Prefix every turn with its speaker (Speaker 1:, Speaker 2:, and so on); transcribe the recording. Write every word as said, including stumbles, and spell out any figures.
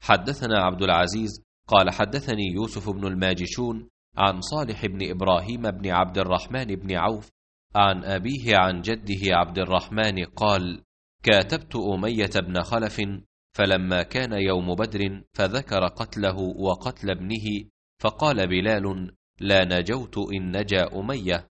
Speaker 1: حدثنا عبد العزيز قال حدثني يوسف بن الماجشون عن صالح بن إبراهيم بن عبد الرحمن بن عوف عن أبيه عن جده عبد الرحمن قال: كاتبت أمية بن خلف، فلما كان يوم بدر فذكر قتله وقتل ابنه، فقال بلال: لا نجوت إن نجا أمية.